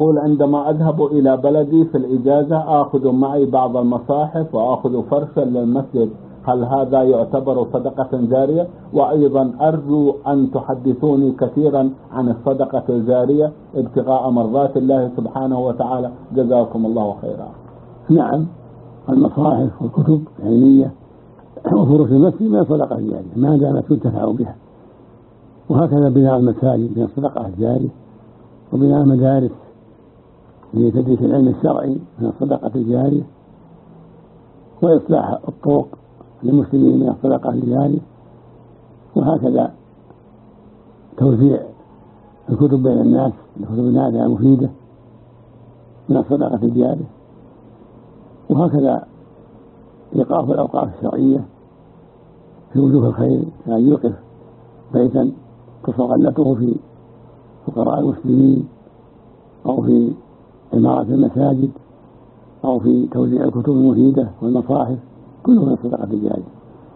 يقول: عندما أذهب إلى بلدي في الإجازة آخذ معي بعض المصاحف وآخذ فرشا للمسجد، هل هذا يعتبر صدقة جارية؟ وأيضا أرجو أن تحدثوني كثيرا عن الصدقة الجارية ابتغاء مرضات الله سبحانه وتعالى، جزاكم الله خيرا. نعم، المصاحف والكتب العلمية وفروش المسجد من الصدقة الجارية ما دامت تنتفع بها، وهكذا بناء المساجد من الصدقة الجارية، وبناء المدارس لتدريس العلم الشرعي من الصدقة الجارية، وإصلاح الطرق للمسلمين من الصدقة الجارية، وهكذا توزيع الكتب بين الناس، الكتب النافعة المفيدة من الصدقة الجارية، وهكذا إيقاف الأوقاف الشرعية في وجوه الخير، كأن يوقف بيتا تصغلته في فقراء المسلمين، أو في عمارة المساجد، أو في توزيع الكتب المفيدة والمصاحف، كله من الصدقة الجارية.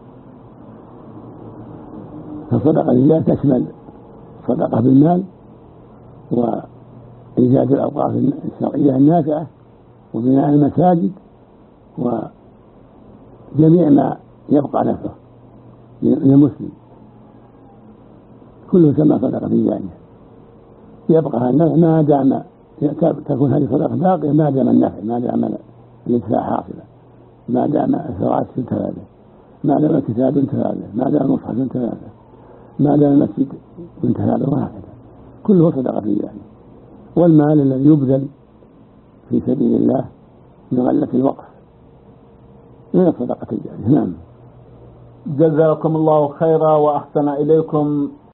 فالصدقة الجارية تشمل صدقة بالمال، وإيجاد الأوقاف الشرعية النافعة، وبناء المساجد، وجميع ما يبقى نفعه للمسلم، كله يسمى صدقة جارية. يبقى النفع ما دام تكون هذه صدقة باقية، ما دام النفع، ما دام الانتفاع حاصلة، ما دام الثراء انتهى له، ما دام الكتاب انتهى له، ما دام المصحف انتهى له، ما دام المسجد انتهى له، وهكذا كله صدقة جارية. والمال الذي يبذل في سبيل الله من غلة الوقف من الصدقة الجارية. نعم. جزاكم الله خيرا وأحسن إليكم